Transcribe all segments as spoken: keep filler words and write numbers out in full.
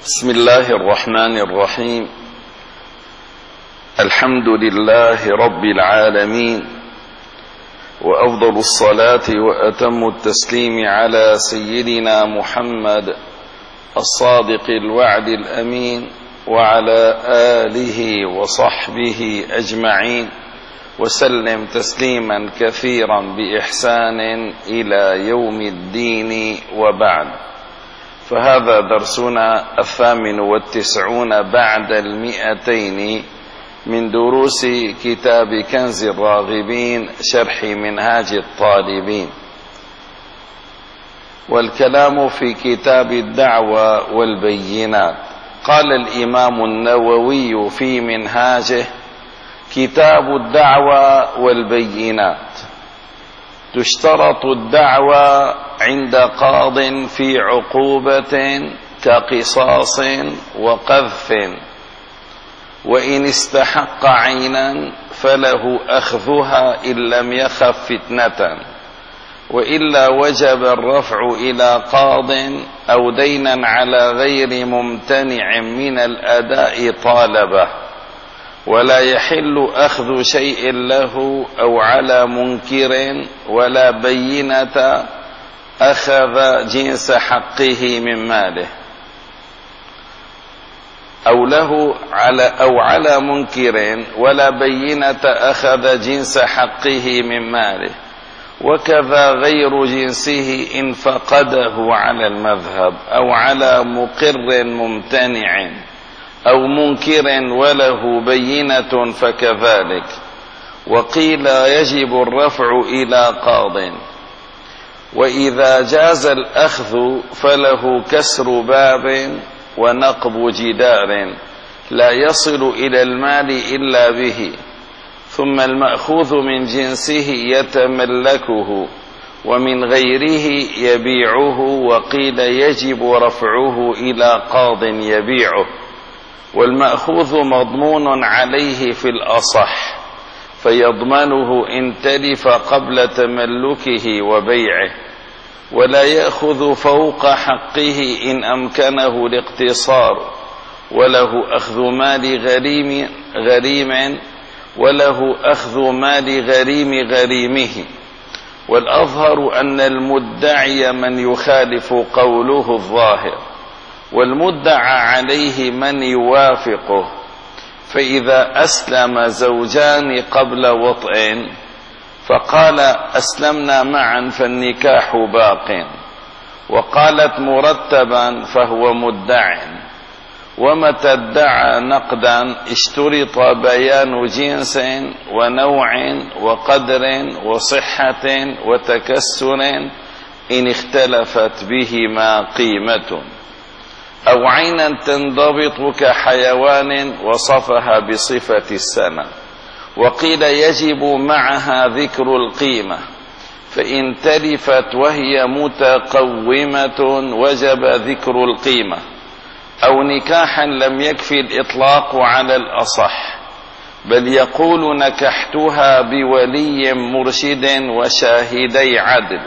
بسم الله الرحمن الرحيم. الحمد لله رب العالمين، وأفضل الصلاة وأتم التسليم على سيدنا محمد الصادق الوعد الأمين، وعلى آله وصحبه أجمعين، وسلم تسليما كثيرا بإحسان إلى يوم الدين، وبعد. فهذا درسنا الثامن والتسعون بعد المئتين من دروس كتاب كنز الراغبين شرح منهاج الطالبين، والكلام في كتاب الدعوة والبينات. قال الإمام النووي في منهاجه: كتاب الدعوة والبينات. تشترط الدعوة عند قاض في عقوبة كقصاص وقذف، وإن استحق عينا فله أخذها إن لم يخف فتنة، وإلا وجب الرفع إلى قاض، أو دينا على غير ممتنع من الأداء طالبه، ولا يحل أخذ شيء له أو على منكر، ولا بينة أخذ جنس حقه من ماله، أو له على أو على منكر، ولا بينة أخذ جنس حقه من ماله، وكذا غير جنسه إن فقده على المذهب، أو على مقر ممتنع أو منكر وله بينة فكذلك. وقيل يجب الرفع إلى قاض. وإذا جاز الأخذ فله كسر باب ونقب جدار لا يصل إلى المال إلا به، ثم المأخوذ من جنسه يتملكه، ومن غيره يبيعه. وقيل يجب رفعه إلى قاض يبيعه، والمأخوذ مضمون عليه في الأصح، فيضمنه إن تلف قبل تملكه وبيعه، ولا يأخذ فوق حقه إن أمكنه الاقتصار، وله أخذ مال غريم غريم وله أخذ مال غريم غريمه. والأظهر أن المدعي من يخالف قوله الظاهر، والمدعى عليه من يوافقه. فإذا أسلم زوجان قبل وطئ فقال أسلمنا معا فالنكاح باق، وقالت مرتبا فهو مدع. ومتى ادعى نقدا اشترط بيان جنس ونوع وقدر وصحة وتكسر إن اختلفت بهما قيمة، أو عينا تنضبط كحيوان وصفها بصفة السنة. وقيل يجب معها ذكر القيمة، فإن تلفت وهي متقومة وجب ذكر القيمة. أو نكاحا لم يكفي الإطلاق على الأصح، بل يقول نكحتها بولي مرشد وشاهدي عدل،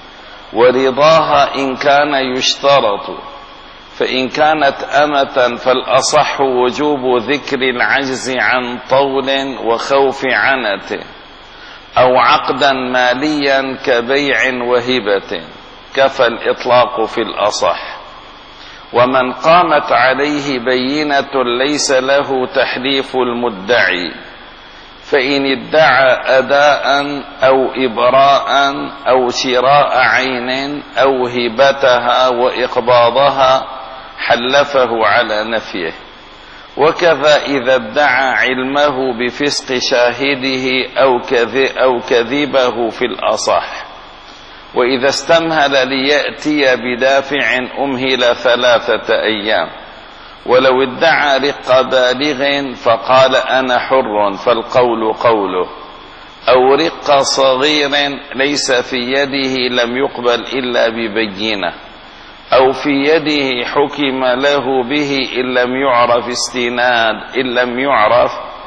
ورضاها إن كان يشترط. فإن كانت أمة فالأصح وجوب ذكر العجز عن طول وخوف عنة، أو عقدا ماليا كبيع وهبة، كفى الإطلاق في الأصح. ومن قامت عليه بينة ليس له تحليف المدعي، فإن ادعى أداء أو إبراء أو شراء عين أو هبتها وإقباضها حلفه على نفيه. وكذا إذا ادعى علمه بفسق شاهده أو كذبه في الأصح. وإذا استمهل ليأتي بدافع أمهل ثلاثة أيام. ولو ادعى رق بالغ فقال أنا حر فالقول قوله، أو رق صغير ليس في يده لم يقبل إلا ببينة، أو في يده حكم له به إن لم يعرف استناد إن لم يعرف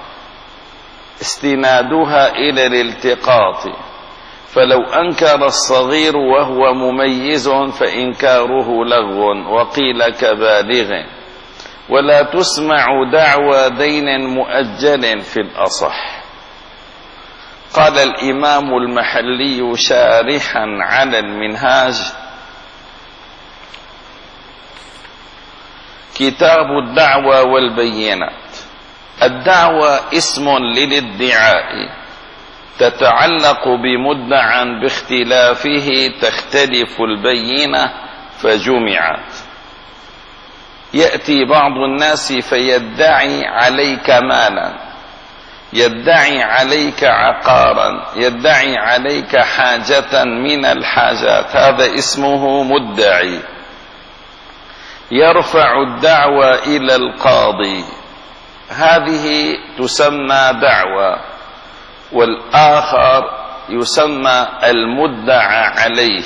استنادها إلى الالتقاط. فلو أنكر الصغير وهو مميز فإنكاره لغو، وقيل كبالغ. ولا تسمع دعوى دين مؤجل في الأصح. قال الإمام المحلي شارحا على المنهاج: كتاب الدعوى والبينات. الدعوى اسم للادعاء تتعلق بمدعى باختلافه تختلف البينة فجمعت. يأتي بعض الناس فيدعي عليك مالا، يدعي عليك عقارا، يدعي عليك حاجة من الحاجات، هذا اسمه مدعي. يرفع الدعوى إلى القاضي، هذه تسمى دعوى، والآخر يسمى المدعى عليه.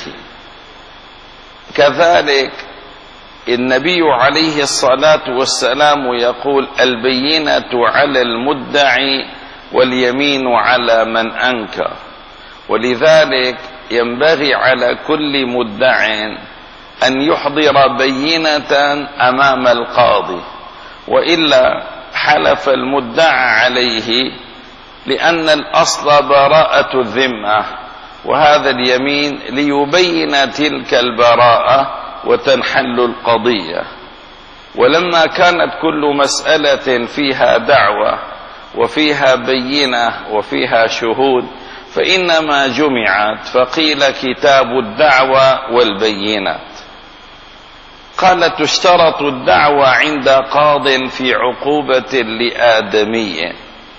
كذلك النبي عليه الصلاة والسلام يقول: البينة على المدعي واليمين على من أنكر. ولذلك ينبغي على كل مدع أن يحضر بينة أمام القاضي، وإلا حلف المدعى عليه، لأن الأصل براءة الذمة، وهذا اليمين ليبين تلك البراءة وتنحل القضية. ولما كانت كل مسألة فيها دعوة وفيها بينة وفيها شهود فإنما جمعت فقيل كتاب الدعوة والبينات. قال: تشترط الدعوة عند قاض في عقوبة لآدمي،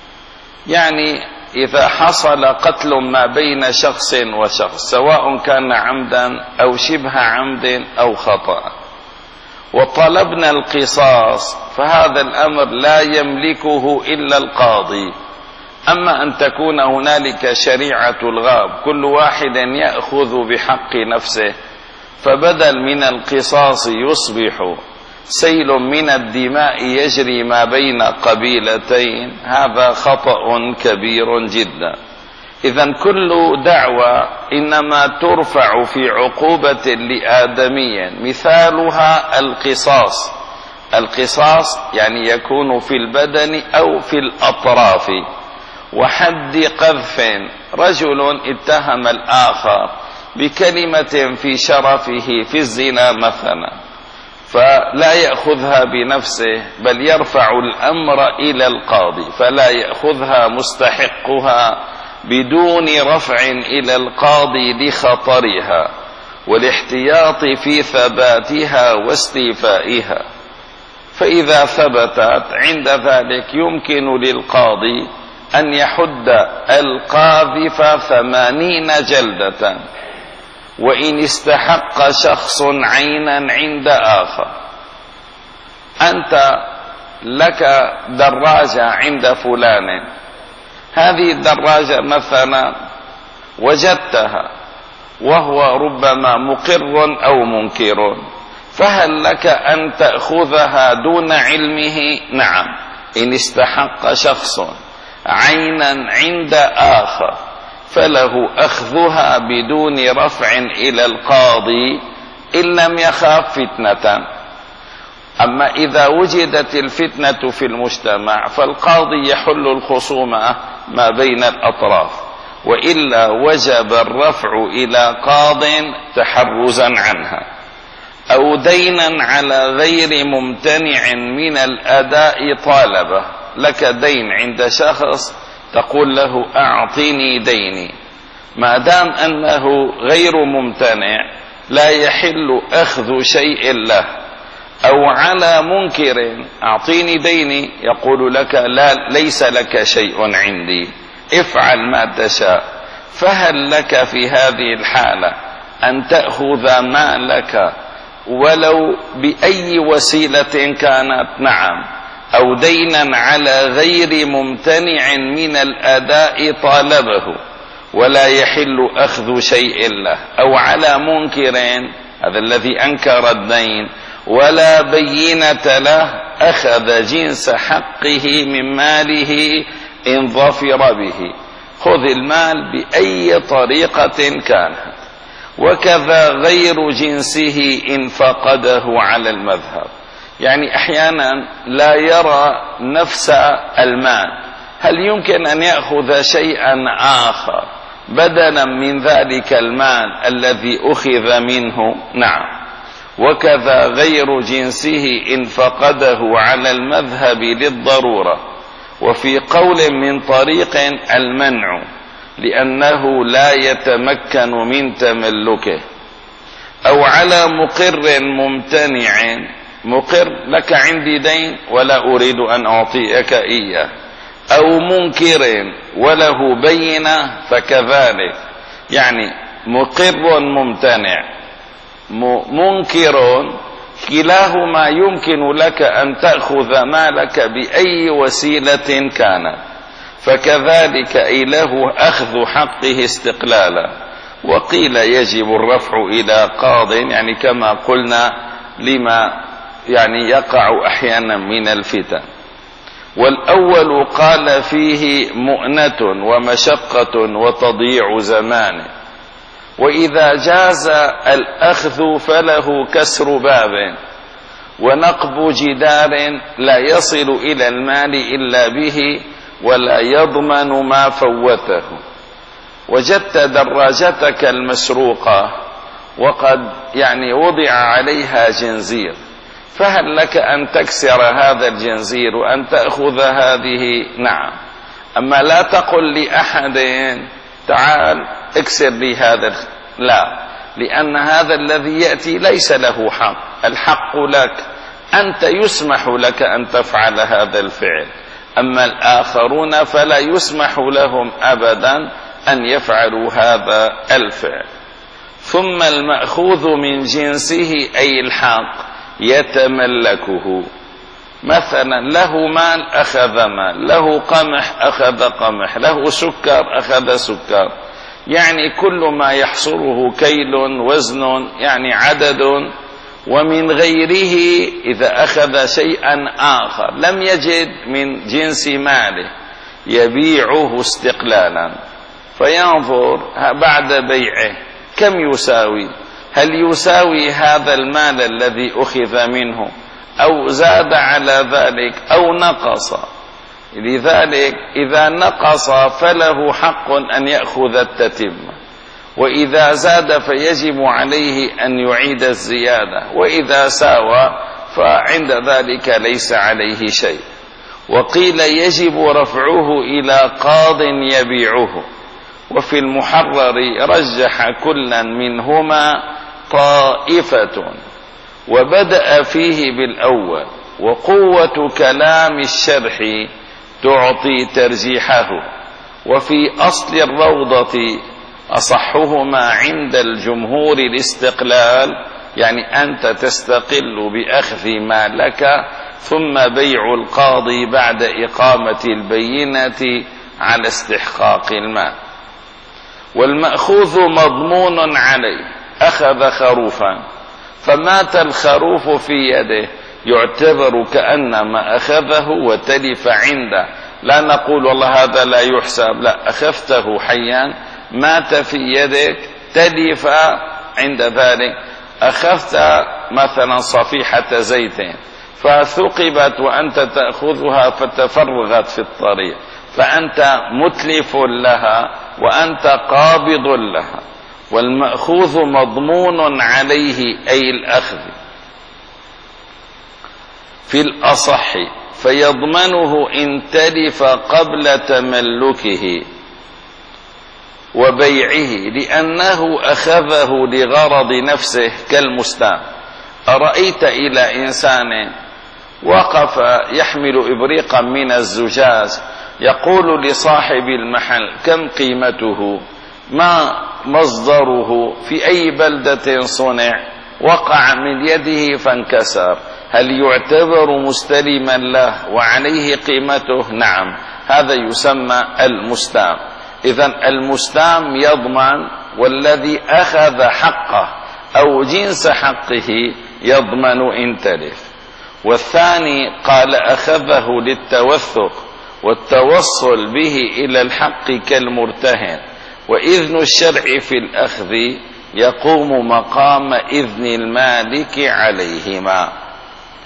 يعني إذا حصل قتل ما بين شخص وشخص سواء كان عمدا أو شبه عمد أو خطأ، وطلبنا القصاص، فهذا الأمر لا يملكه إلا القاضي. أما أن تكون هنالك شريعة الغاب، كل واحد يأخذ بحق نفسه، فبدل من القصاص يصبح سيل من الدماء يجري ما بين قبيلتين، هذا خطأ كبير جدا. إذن كل دعوة إنما ترفع في عقوبة لآدمي، مثالها القصاص. القصاص يعني يكون في البدن أو في الأطراف. وحد قذف، رجل اتهم الآخر بكلمة في شرفه في الزنا مثلا، فلا يأخذها بنفسه بل يرفع الأمر إلى القاضي، فلا يأخذها مستحقها بدون رفع إلى القاضي لخطرها والاحتياط في ثباتها واستيفائها. فإذا ثبتت عند ذلك يمكن للقاضي أن يحد القاذف ثمانين جلدة، وإن استحق شخص عينا عند آخر. أنت لك دراجة عند فلان، هذه الدراجة مثلا وجدتها وهو ربما مقر أو منكر، فهل لك أن تأخذها دون علمه؟ نعم، إن استحق شخص عينا عند آخر فله أخذها بدون رفع إلى القاضي إن لم يخاف فتنة. أما إذا وجدت الفتنة في المجتمع فالقاضي يحل الخصومة ما بين الأطراف، وإلا وجب الرفع إلى قاض تحرزا عنها. أو دينا على غير ممتنع من الأداء طالبه، لك دين عند شخص تقول له أعطيني ديني، ما دام أنه غير ممتنع لا يحل أخذ شيء له. أو على منكر أعطيني ديني، يقول لك لا، ليس لك شيء عندي، افعل ما تشاء. فهل لك في هذه الحالة أن تأخذ مالك ولو بأي وسيلة كانت؟ نعم. أو دينا على غير ممتنع من الأداء طالبه ولا يحل أخذ شيء له. أو على منكر، هذا الذي أنكر الدين ولا بينة له، أخذ جنس حقه من ماله إن ظفر به. خذ المال بأي طريقة كانت. وكذا غير جنسه إن فقده على المذهب، يعني أحيانا لا يرى نفس المال، هل يمكن أن يأخذ شيئا آخر بدلا من ذلك المال الذي أخذ منه؟ نعم. وكذا غير جنسه إن فقده على المذهب للضرورة، وفي قول من طريق المنع لأنه لا يتمكن من تملكه، أو على مقر ممتنع، مقر لك عندي دين ولا أريد أن أعطيك إياه، أو منكر وله بينة فكذلك، يعني مقر ممتنع منكر كلاهما يمكن لك أن تأخذ مالك بأي وسيلة كانت، فكذلك أي له أخذ حقه استقلالا. وقيل يجب الرفع إلى قاض، يعني كما قلنا لما يعني يقع أحيانا من الفتن. والأول قال فيه مؤنة ومشقة وتضييع زمان، وإذا جاز الأخذ فله كسر باب ونقب جدار لا يصل إلى المال إلا به ولا يضمن ما فوته. وجدت دراجتك المسروقة وقد يعني وضع عليها جنزير، فهل لك أن تكسر هذا الجنزير وأن تأخذ هذه؟ نعم. أما لا تقل لأحد تعال اكسر لي هذا، لا، لأن هذا الذي يأتي ليس له حق، الحق لك أنت، يسمح لك أن تفعل هذا الفعل، أما الآخرون فلا يسمح لهم أبدا أن يفعلوا هذا الفعل. ثم المأخوذ من جنسه أي الحق يتملكه، مثلا له مال أخذ مال، له قمح أخذ قمح، له سكر أخذ سكر، يعني كل ما يحصره كيل وزن يعني عدد. ومن غيره إذا أخذ شيئا آخر لم يجد من جنس ماله يبيعه استقلالا، فينظر بعد بيعه كم يساوي، هل يساوي هذا المال الذي أخذ منه أو زاد على ذلك أو نقص. لذلك إذا نقص فله حق أن يأخذ التتمة، وإذا زاد فيجب عليه أن يعيد الزيادة، وإذا ساوى فعند ذلك ليس عليه شيء. وقيل يجب رفعه إلى قاض يبيعه. وفي المحرر رجح كلا منهما طائفة، وبدأ فيه بالأول، وقوة كلام الشرح تعطي ترجيحه. وفي أصل الروضة أصحهما عند الجمهور الاستقلال، يعني أنت تستقل بأخذ ما لك، ثم بيع القاضي بعد إقامة البينة على استحقاق المال. والمأخوذ مضمون عليه، أخذ خروفا فمات الخروف في يده، يعتبر كأنما أخذه وتلف عنده، لا نقول والله هذا لا يحسب، لا، أخذته حيا مات في يدك تلف، عند ذلك أخذت مثلا صفيحة زيت فثقبت وأنت تأخذها فتفرغت في الطريق، فأنت متلف لها وأنت قابض لها. والمأخوذ مضمون عليه أي الأخذ في الأصح، فيضمنه إن تلف قبل تملكه وبيعه، لأنه أخذه لغرض نفسه كالمستام. أرأيت إلى إنسان وقف يحمل إبريقا من الزجاج يقول لصاحب المحل كم قيمته، ما مصدره، في أي بلدة صنع، وقع من يده فانكسر، هل يعتبر مستلما له وعليه قيمته؟ نعم، هذا يسمى المستام. إذن المستام يضمن، والذي أخذ حقه أو جنس حقه يضمن إن تلف. والثاني قال أخذه للتوثق والتوصل به إلى الحق كالمرتهن، وإذن الشرع في الأخذ يقوم مقام إذن المالك عليهما.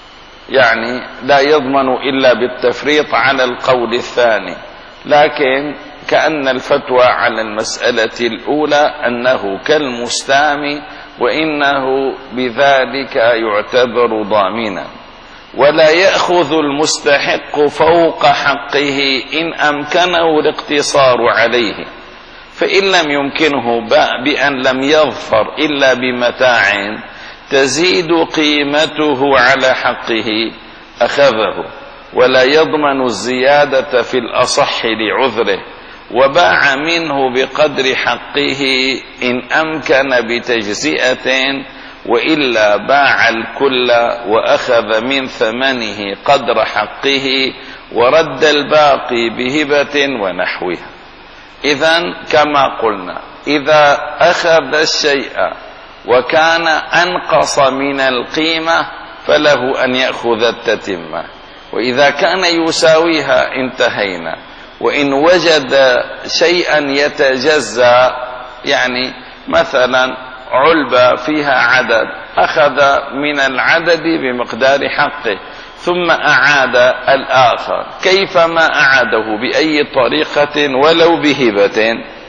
يعني لا يضمن إلا بالتفريط على القول الثاني، لكن كأن الفتوى على المسألة الأولى أنه كالمستعمي، وإنه بذلك يعتبر ضامنا، ولا يأخذ المستحق فوق حقه إن أمكنه الاقتصار عليه، فإن لم يمكنه بأن لم يظفر إلا بمتاع تزيد قيمته على حقه أخذه، ولا يضمن الزيادة في الأصح لعذره، وباع منه بقدر حقه إن أمكن بتجزئة، وإلا باع الكل وأخذ من ثمنه قدر حقه ورد الباقي بهبة ونحوها. إذن كما قلنا، إذا أخذ الشيء وكان أنقص من القيمة فله أن يأخذ التتمة، وإذا كان يساويها انتهينا. وإن وجد شيئا يتجزأ، يعني مثلا علبة فيها عدد، أخذ من العدد بمقدار حقه ثم أعاد الآخر، كيفما أعاده بأي طريقة ولو بهبة،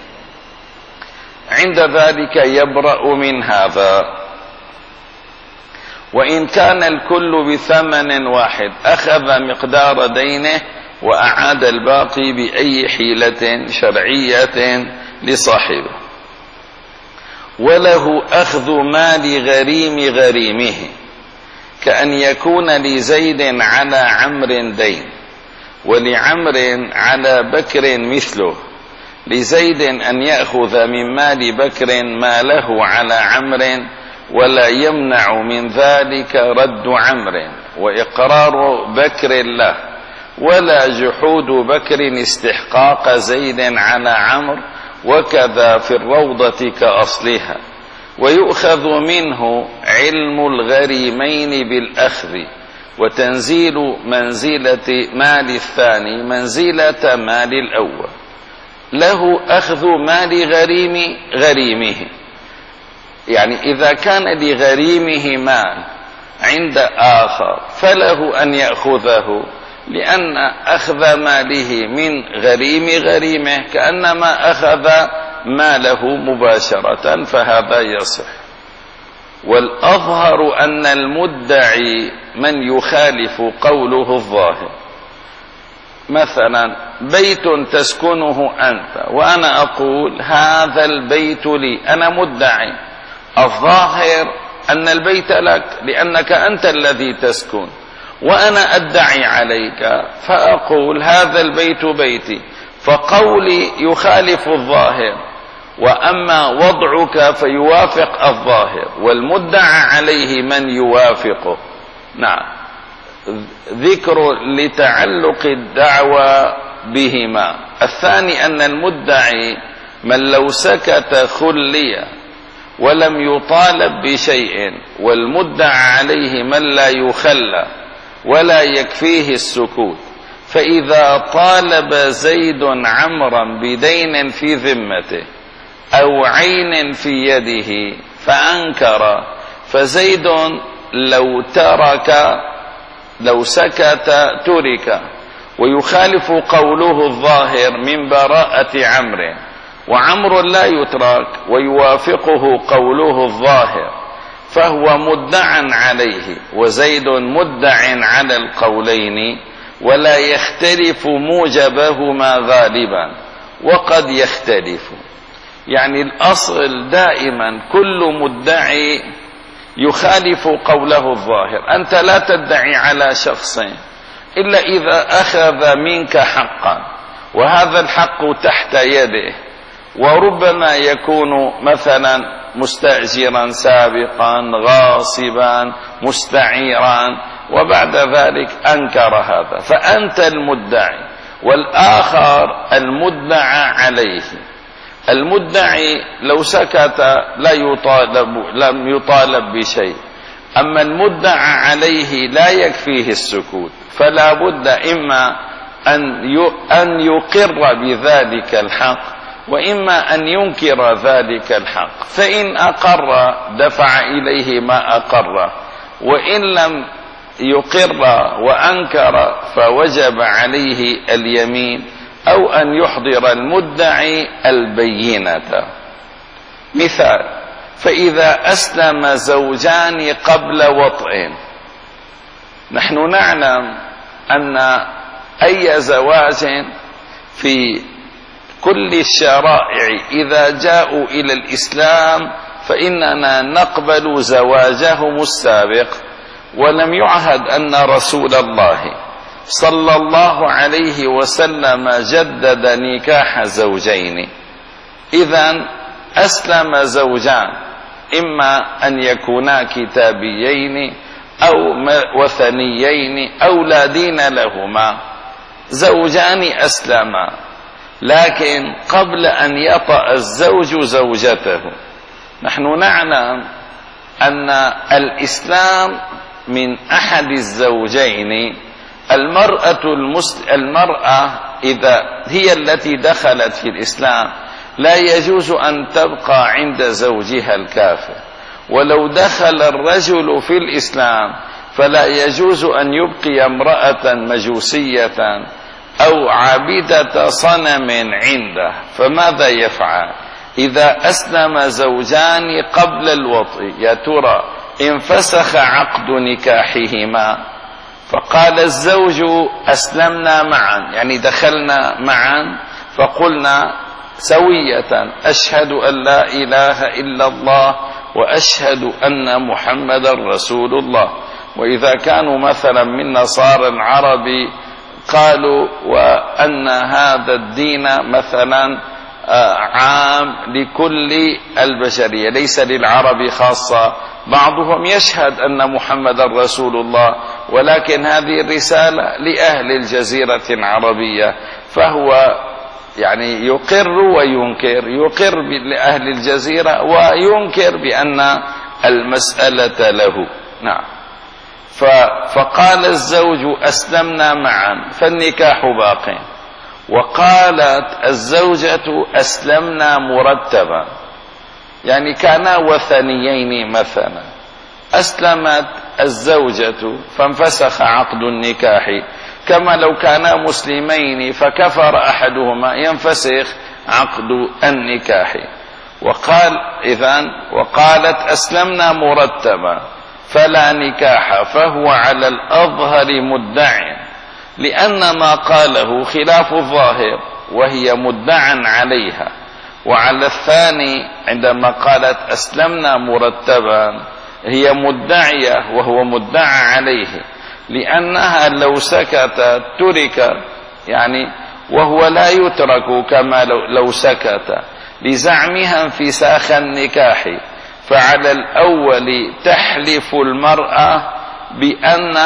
عند ذلك يبرأ من هذا. وإن كان الكل بثمن واحد أخذ مقدار دينه وأعاد الباقي بأي حيلة شرعية لصاحبه. وله أخذ مال غريم غريمه، كأن يكون لزيد على عمرو دين، ولعمر على بكر مثله، لزيد أن يأخذ من مال بكر ما له على عمرو، ولا يمنع من ذلك رد عمرو وإقرار بكر له، ولا جحود بكر استحقاق زيد على عمرو، وكذا في الروضة كأصلها. ويؤخذ منه علم الغريمين بالأخذ، وتنزيل منزلة مال الثاني منزلة مال الأول. له أخذ مال غريم غريمه، يعني إذا كان لغريمه مال عند آخر فله أن يأخذه، لأن أخذ ماله من غريم غريمه كأنما أخذ ماله مباشرة، فهذا يصح. والأظهر أن المدعي من يخالف قوله الظاهر. مثلا بيت تسكنه أنت وأنا أقول هذا البيت لي، أنا مدعي، الظاهر أن البيت لك لأنك أنت الذي تسكن، وأنا أدعي عليك فأقول هذا البيت بيتي، فقولي يخالف الظاهر، وأما وضعك فيوافق الظاهر، والمدعى عليه من يوافقه. نعم، ذكر لتعلق الدعوى بهما. الثاني أن المدعي من لو سكت خلي ولم يطالب بشيء، والمدعى عليه من لا يخلى ولا يكفيه السكوت. فإذا طالب زيد عمرا بدين في ذمته أو عين في يده فأنكر، فزيد لو ترك لو سكت ترك، ويخالف قوله الظاهر من براءة عمرو، وعمر لا يترك ويوافقه قوله الظاهر، فهو مدعى عليه، وزيد مدع على القولين، ولا يختلف موجبهما غالبا، وقد يختلف. يعني الأصل دائما كل مدعي يخالف قوله الظاهر. أنت لا تدعي على شخص إلا إذا أخذ منك حقا، وهذا الحق تحت يده، وربما يكون مثلا مستأجرا سابقا، غاصبا، مستعيرا، وبعد ذلك أنكر هذا، فأنت المدعي، والآخر المدعى عليه. المدعي لو سكت لا يطالب لم يطالب بشيء، أما المدعى عليه لا يكفيه السكوت، فلا بد إما أن يقر بذلك الحق، وإما أن ينكر ذلك الحق. فإن أقر دفع إليه ما أقره، وإن لم يقر وأنكر فوجب عليه اليمين، أو أن يحضر المدعي البينة. مثال: فإذا أسلم زوجان قبل وطئ. نحن نعلم أن أي زواج في كل الشرائع إذا جاءوا إلى الإسلام فإننا نقبل زواجهم السابق، ولم يعهد أن رسول الله صلى الله عليه وسلم جدد نكاح زوجين. إذن أسلم زوجان، إما أن يكونا كتابيين أو وثنيين أو لا دين لهما، زوجان أسلما، لكن قبل أن يطأ الزوج زوجته. نحن نعلم أن الإسلام من أحد الزوجين، المرأة المسل... المرأة إذا هي التي دخلت في الإسلام لا يجوز أن تبقى عند زوجها الكافر، ولو دخل الرجل في الإسلام فلا يجوز أن يبقي امرأة مجوسية أو عابدة صنم عنده. فماذا يفعل إذا أسلم زوجان قبل الوطء؟ يا ترى انفسخ عقد نكاحهما، فقال الزوج أسلمنا معا، يعني دخلنا معا، فقلنا سوية أشهد أن لا إله إلا الله وأشهد أن محمد رسول الله. وإذا كانوا مثلا من نصارى العرب قالوا وأن هذا الدين مثلا عام لكل البشرية ليس للعرب خاصة، بعضهم يشهد أن محمد رسول الله، ولكن هذه الرسالة لأهل الجزيرة العربية، فهو يعني يقر وينكر، يقر لأهل الجزيرة وينكر بأن المسألة له. نعم. فقال الزوج أسلمنا معا فالنكاح باق، وقالت الزوجة أسلمنا مرتبا، يعني كانا وثنيين مثلا، أسلمت الزوجة فانفسخ عقد النكاح، كما لو كانا مسلمين فكفر أحدهما ينفسخ عقد النكاح. وقال إذن وقالت أسلمنا مرتبا فلا نكاح، فهو على الأظهر مدعي، لأن ما قاله خلاف الظاهر وهي مدعا عليها. وعلى الثاني عندما قالت أسلمنا مرتبا هي مدعية وهو مدعى عليه، لأنها لو سكت ترك، يعني وهو لا يترك كما لو سكت، لزعمها انفساخ النكاح. فعلى الأول تحلف المرأة بأن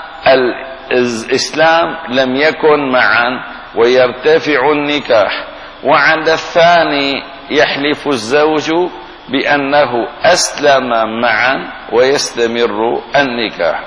الإسلام لم يكن معا ويرتفع النكاح، وعلى الثاني يحلف الزوج بأنه أسلم معا ويستمر النكاح.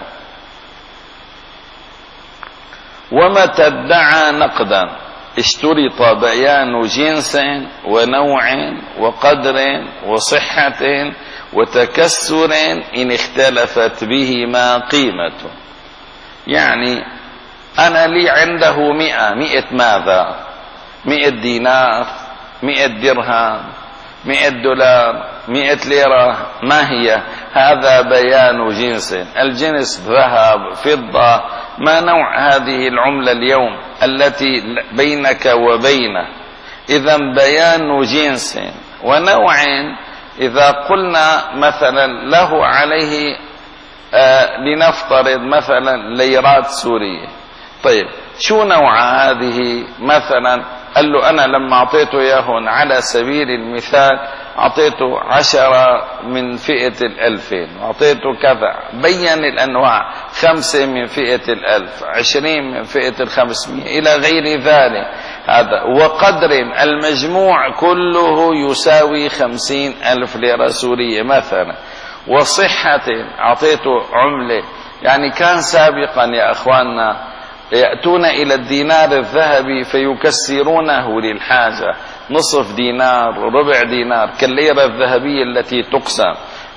ومتى ادعى نقدا اشترط بيان جنس ونوع وقدر وصحة وتكسر إن اختلفت بهما قيمته. يعني أنا لي عنده مئة مئة ماذا؟ مئة دينار، مئة درهم، مئة دولار، مئة ليرة، ما هي؟ هذا بيان جنس. الجنس ذهب، فضة، ما نوع هذه العملة اليوم التي بينك وبينه؟ إذن بيان جنس ونوع. إذا قلنا مثلا له عليه آه لنفترض مثلا ليرات سورية، طيب شو نوع هذه؟ مثلا قال له أنا لما أعطيته إياهن على سبيل المثال أعطيته عشرة من فئة الألفين، أعطيته كذا، بين الأنواع، خمسة من فئة الألف، عشرين من فئة الخمسمائة إلى غير ذلك. هذا وقدر المجموع كله يساوي خمسين ألف ليرة سورية مثلا. وصحة أعطيته عملة، يعني كان سابقا يا أخواننا يأتون إلى الدينار الذهبي فيكسرونه للحاجة، نصف دينار ربع دينار كالليرة الذهبية التي تقسم.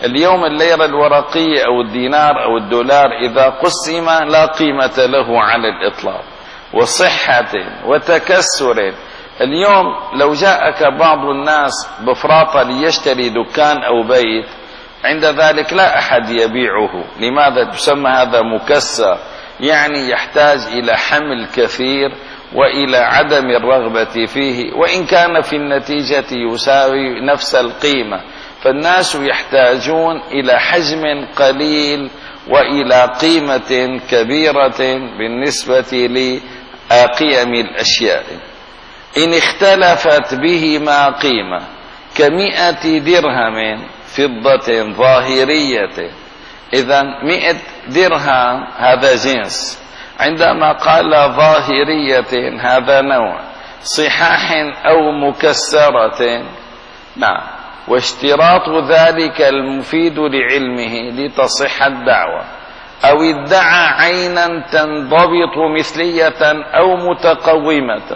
اليوم الليرة الورقية أو الدينار أو الدولار إذا قسم لا قيمة له على الإطلاق. وصحة وتكسر. اليوم لو جاءك بعض الناس بفراطة ليشتري دكان أو بيت، عند ذلك لا أحد يبيعه. لماذا؟ تسمى هذا مكسر، يعني يحتاج إلى حمل كثير وإلى عدم الرغبة فيه، وإن كان في النتيجة يساوي نفس القيمة. فالناس يحتاجون إلى حجم قليل وإلى قيمة كبيرة بالنسبة لقيم الأشياء. إن اختلفت بهما قيمة كمئة درهم فضة ظاهرية، إذن مئة درهم هذا جنس. عندما قال ظاهرية هذا نوع. صحاح أو مكسرة، نعم. واشتراط ذلك المفيد لعلمه لتصح الدعوة. أو ادعى عينا تنضبط مثلية أو متقومة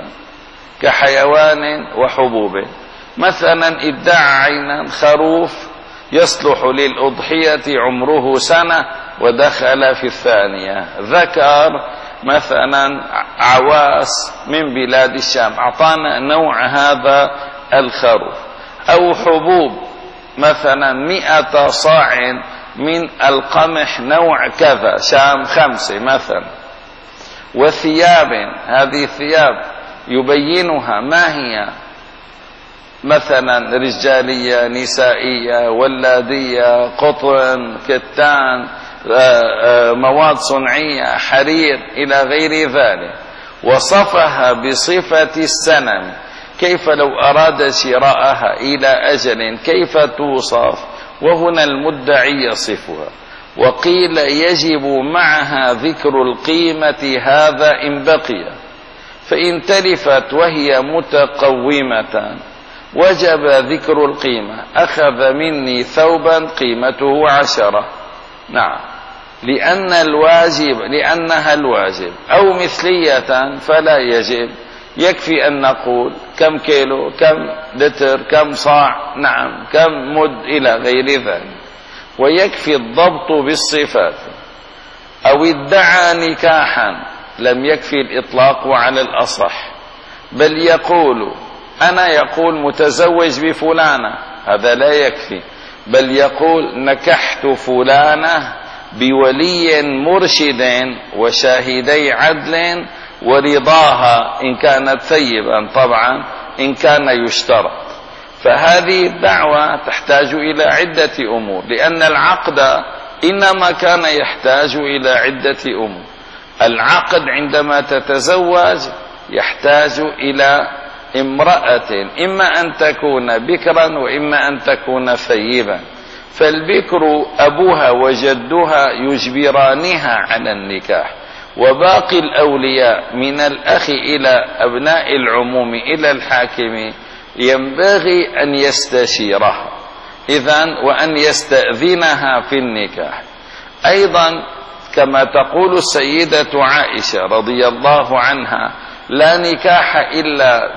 كحيوان وحبوب. مثلا ادعى عينا خروف يصلح للأضحية عمره سنة ودخل في الثانية. ذكر مثلا عواس من بلاد الشام، أعطانا نوع هذا الخروف. أو حبوب مثلا مئة صاع من القمح نوع كذا، شام خمسة مثلا. وثياب، هذه الثياب يبينها ما هي، مثلا رجالية نسائية ولادية قطن كتان مواد صنعية حرير إلى غير ذلك. وصفها بصفة السنم، كيف لو أراد شراءها إلى أجل كيف توصف، وهنا المدعي يصفها. وقيل يجب معها ذكر القيمة هذا إن بقي، فإن تلفت وهي متقومة وجب ذكر القيمة. أخذ مني ثوبا قيمته عشرة، نعم، لأن الواجب لأنها الواجب. أو مثلية فلا يجب، يكفي أن نقول كم كيلو، كم لتر، كم صاع، نعم، كم مد إلى غير ذلك. ويكفي الضبط بالصفات. أو ادعى نكاحا، لم يكفي الإطلاق على الأصح، بل يقول أنا يقول متزوج بفلانة، هذا لا يكفي، بل يقول نكحت فلانة بولي مرشد وشاهدي عدل ورضاها إن كانت ثيبا، طبعا إن كان يشترط. فهذه الدعوة تحتاج إلى عدة أمور، لأن العقد إنما كان يحتاج إلى عدة أمور. العقد عندما تتزوج يحتاج إلى امرأة، إما أن تكون بكرا وإما أن تكون ثيبا. فالبكر أبوها وجدها يجبرانها على النكاح، وباقي الأولياء من الأخ إلى أبناء العموم إلى الحاكم ينبغي أن يستشيرها إذن وأن يستأذنها في النكاح. أيضا كما تقول السيدة عائشة رضي الله عنها لا نكاح إلا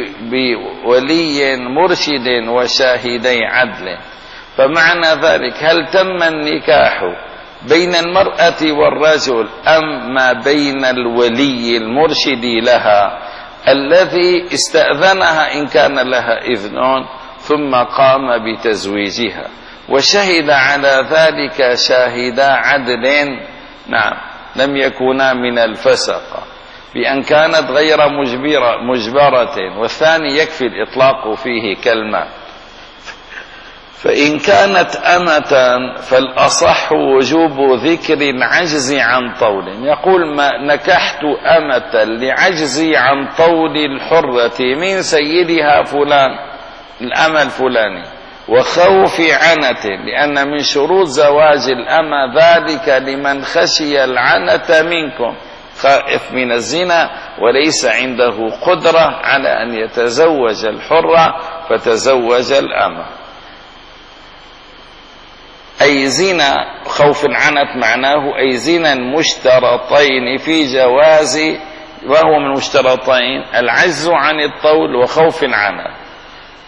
بولي مرشد وشاهدي عدل. فمعنى ذلك هل تم النكاح بين المرأة والرجل أم ما بين الولي المرشد لها الذي استأذنها إن كان لها إذن ثم قام بتزويجها وشهد على ذلك شاهدا عدل، نعم، لم يكونا من الفسقة بأن كانت غير مجبرة, مجبرة والثاني يكفي الإطلاق فيه كلمة. فإن كانت أمة فالأصح وجوب ذكر العجز عن طول. يقول ما نكحت أمة لعجزي عن طول الحرة من سيدها فلان الأمة الفلاني وخوف عنة، لأن من شروط زواج الأمة ذلك لمن خشي العنة منكم، خائف من الزنا وليس عنده قدرة على أن يتزوج الحرة فتزوج الأمة. أي زنا خوف عنت معناه أي زنا مشترطين في جواز، وهو من مشترطين العجز عن الطول وخوف عنت.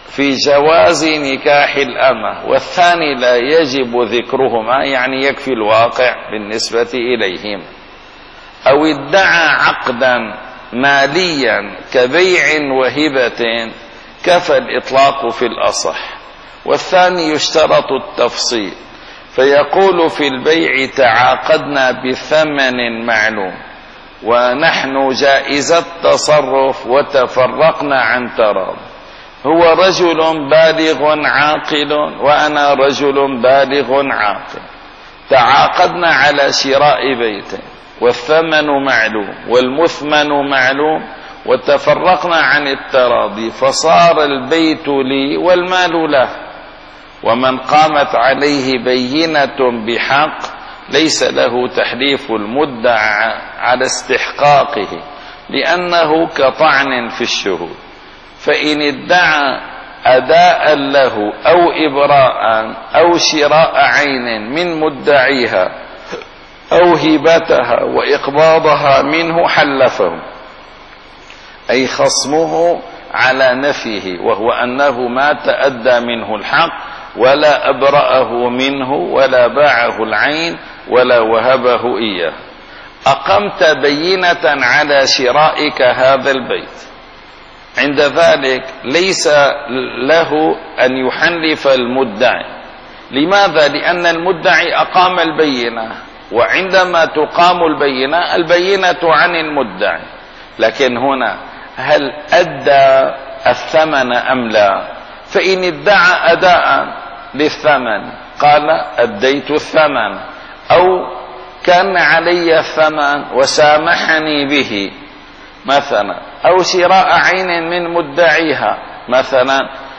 في جواز نكاح الأمة، والثاني لا يجب ذكرهما، يعني يكفي الواقع بالنسبة إليهم. أو ادعى عقدا ماليا كبيع وهبة كفى الإطلاق في الأصح، والثاني يشترط التفصيل، فيقول في البيع تعاقدنا بثمن معلوم ونحن جائز التصرف وتفرقنا عن تراض، هو رجل بالغ عاقل وأنا رجل بالغ عاقل، تعاقدنا على شراء بيت والثمن معلوم والمثمن معلوم وتفرقنا عن التراضي، فصار البيت لي والمال له، ومن قامت عليه بينة بحق ليس له تحليف المدعى على استحقاقه، لأنه كطعن في الشهود. فإن ادعى أداء له أو إبراء أو شراء عين من مدعيها أو هبتها وإقباضها منه حلفه، أي خصمه على نفيه، وهو أنه ما تأدى منه الحق ولا أبرأه منه ولا باعه العين ولا وهبه إياه. أقمت بينة على شرائك هذا البيت، عند ذلك ليس له أن يحلف المدعي. لماذا؟ لأن المدعي أقام البينة، وعندما تقام البينة البينة عن المدعي، لكن هنا هل أدى الثمن أم لا؟ فإن ادعى أداء للثمن قال أديت الثمن، أو كان علي الثمن وسامحني به مثلا، أو شراء عين من مدعيها مثلا،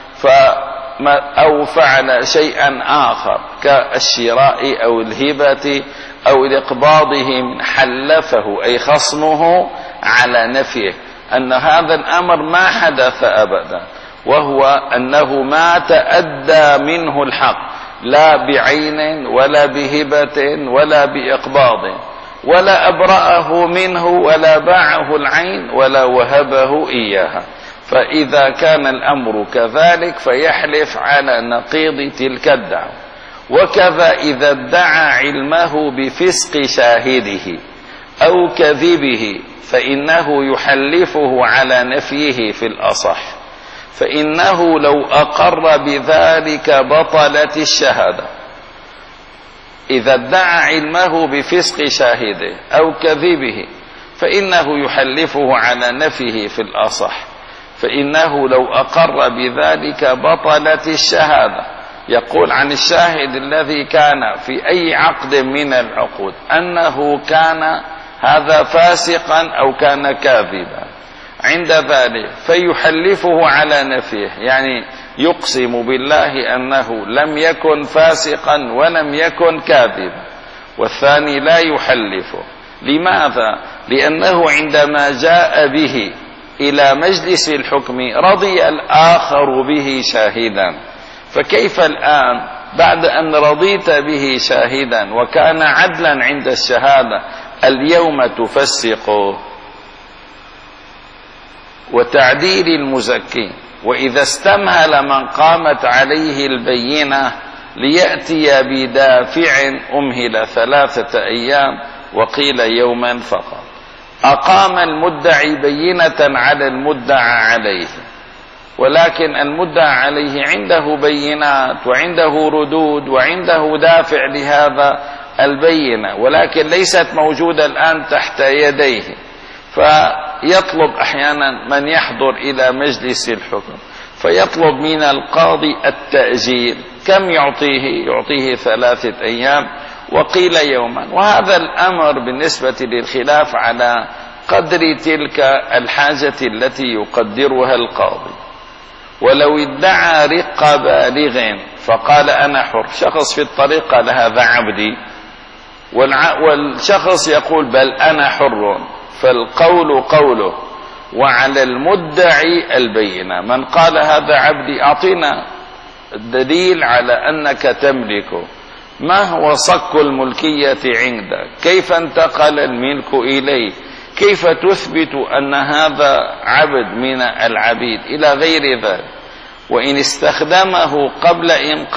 أو فعل شيئا آخر كالشراء أو الهبة أو الإقباضه من حلفه، أي خصمه على نفيه أن هذا الأمر ما حدث أبدا، وهو أنه ما تأدى منه الحق لا بعين ولا بهبة ولا بإقباض، ولا أبرأه منه ولا باعه العين ولا وهبه إياها. فإذا كان الأمر كذلك فيحلف على نقيض تلك الدعوة. وكذا إذا ادعى علمه بفسق شاهده أو كذبه فإنه يحلفه على نفيه في الأصح، فإنه لو أقر بذلك بطلت الشهادة. إذا ادعى علمه بفسق شاهده أو كذبه فإنه يحلفه على نفيه في الأصح، فإنه لو أقر بذلك بطلت الشهادة. يقول عن الشاهد الذي كان في أي عقد من العقود أنه كان هذا فاسقا أو كان كاذبا، عند ذلك فيحلفه على نفيه، يعني يقسم بالله أنه لم يكن فاسقا ولم يكن كاذبا، والثاني لا يحلفه. لماذا؟ لأنه عندما جاء به إلى مجلس الحكم رضي الآخر به شاهدا، فكيف الآن بعد أن رضيت به شاهدا وكان عدلا عند الشهادة اليوم تفسقه؟ وتعديل المزكي، وإذا استمهل من قامت عليه البينة ليأتي بدافع أمهل ثلاثة أيام وقيل يوما فقط. أقام المدعي بينة على المدعى عليه، ولكن المدعى عليه عنده بينات وعنده ردود وعنده دافع لهذا البينة، ولكن ليست موجودة الآن تحت يديه، فيطلب أحيانا من يحضر إلى مجلس الحكم فيطلب من القاضي التأجيل. كم يعطيه؟ يعطيه ثلاثة أيام وقيل يوما. وهذا الأمر بالنسبة للخلاف على قدر تلك الحاجة التي يقدرها القاضي. ولو ادعى رق بالغ فقال أنا حر، شخص في الطريق قال هذا عبدي، والشخص يقول بل أنا حر، فالقول قوله، وعلى المدعي البينة. من قال هذا عبدي أعطينا الدليل على أنك تملكه، ما هو صك الملكية عندك، كيف انتقل الملك إليه، كيف تثبت أن هذا عبد من العبيد إلى غير ذلك. وإن استخدمه قبل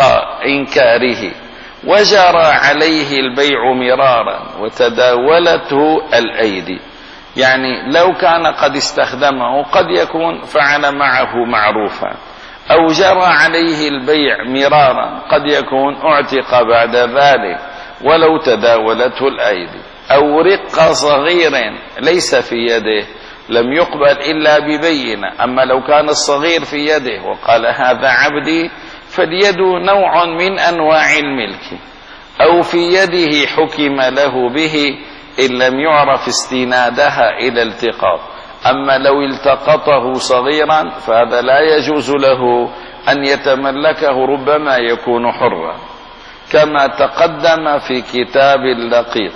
إنكاره وجرى عليه البيع مرارا وتداولته الأيدي، يعني لو كان قد استخدمه قد يكون فعل معه معروفا، أو جرى عليه البيع مرارا قد يكون اعتق بعد ذلك ولو تداولته الأيدي، أو رق صغير ليس في يده لم يقبل إلا ببينة. أما لو كان الصغير في يده وقال هذا عبدي فاليد نوع من أنواع الملك، أو في يده حكم له به إن لم يعرف استنادها إلى التقاط. أما لو التقطه صغيرا فهذا لا يجوز له أن يتملكه، ربما يكون حرا، كما تقدم في كتاب اللقيط.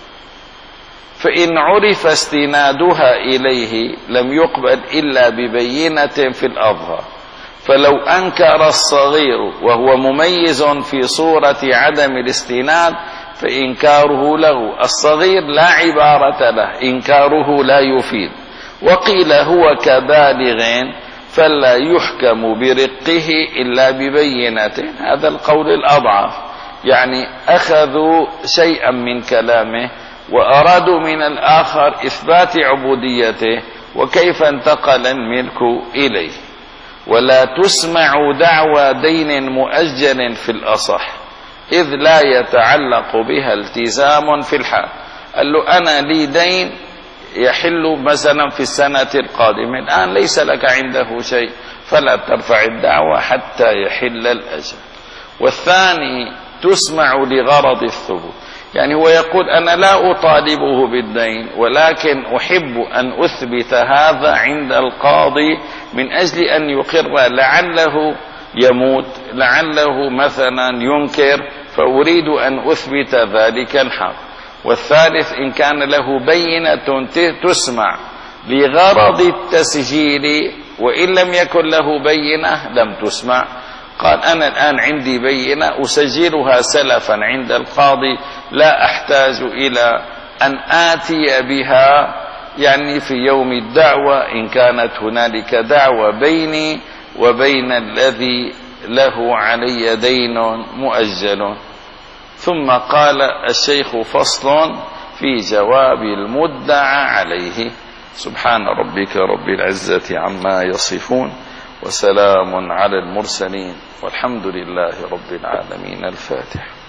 فإن عرف استنادها إليه لم يقبل إلا ببينة في الأظهر. فلو أنكر الصغير وهو مميز في صورة عدم الاستناد فإنكاره له، الصغير لا عبارة له، إنكاره لا يفيد. وقيل هو كبالغ فلا يحكم برقه إلا ببينة، هذا القول الأضعف، يعني أخذوا شيئا من كلامه وأرادوا من الآخر إثبات عبوديته، وكيف انتقل الملك إليه. ولا تسمع دعوى دين مؤجل في الأصح، إذ لا يتعلق بها التزام في الحال. قال له أنا لي دين يحل مثلا في السنة القادمة، الآن ليس لك عنده شيء، فلا ترفع الدعوى حتى يحل الأجل. والثاني تسمع لغرض الثبوت، يعني هو يقول أنا لا أطالبه بالدين، ولكن أحب أن أثبت هذا عند القاضي من أجل أن يقر، لعله يموت، لعله مثلا ينكر، فأريد أن أثبت ذلك الحق. والثالث إن كان له بينة تسمع لغرض التسجيل، وإن لم يكن له بينة لم تسمع. قال أنا الآن عندي بينة أسجلها سلفا عند القاضي، لا أحتاج إلى أن آتي بها يعني في يوم الدعوة إن كانت هنالك دعوة بيني وبين الذي له علي دين مؤجل. ثم قال الشيخ فصل في جواب المدعى عليه. سبحان ربك رب العزة عما يصفون، وسلام على المرسلين، والحمد لله رب العالمين. الفاتح.